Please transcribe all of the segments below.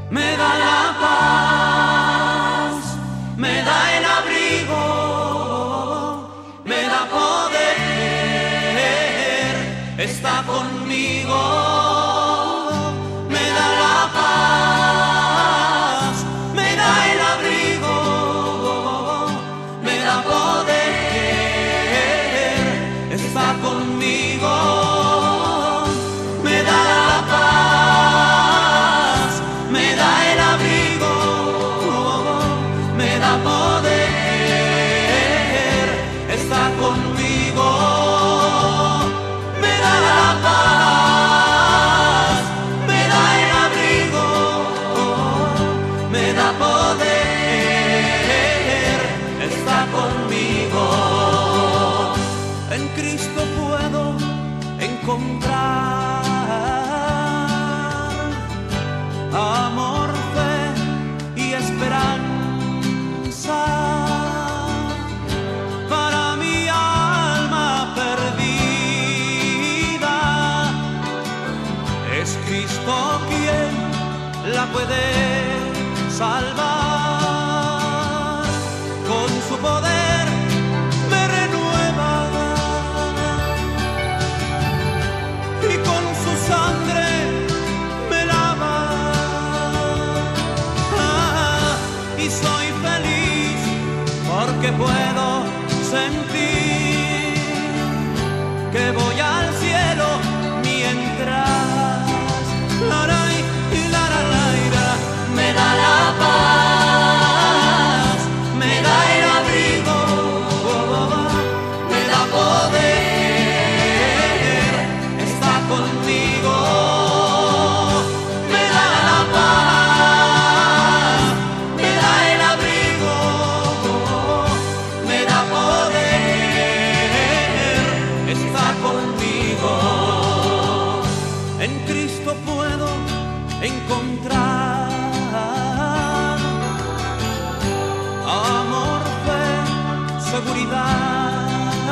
me da la paz, me da el abrigo, me da poder, está conmigo, me da la paz, me da el abrigo, me da poder, está conmigo, me da la paz, me da el abrigo, me da poder, está conmigo, me da la paz, me da el abrigo, me da poder, está conmigo. En Cristo puedo encontrar amor, fe y esperanza para mi alma perdida. Es Cristo quien la puede salvar, con su poder me renueva y con su sangre me lava. Y soy feliz porque puedo sentir que voy al cielo mientras laray y laralaira me da la paz, me da el abrigo, me da poder, está conmigo, me da la paz, me da el abrigo, me da poder, está conmigo. En Cristo puedo encontrar amor, fe, seguridad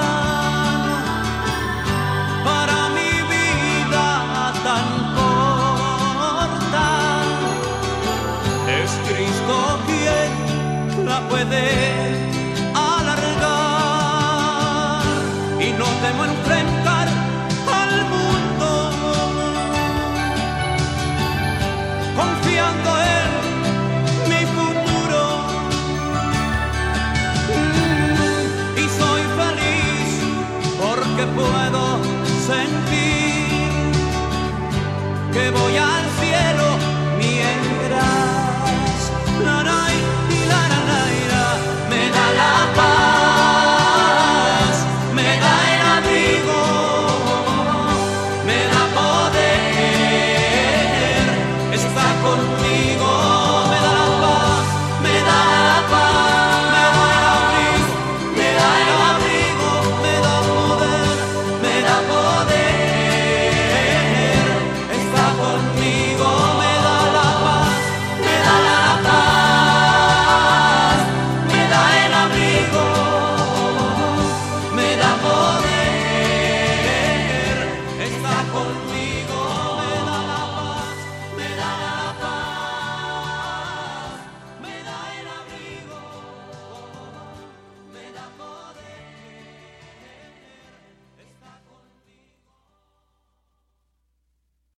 para mi vida tan corta. Es Cristo quien la puede alargar y no temo enfrentar al mundo, confiando en mi futuro. Y soy feliz porque puedo sentir que voy al cielo mientras laray y laralaira me da la paz, me da el abrigo, me da poder, está conmigo.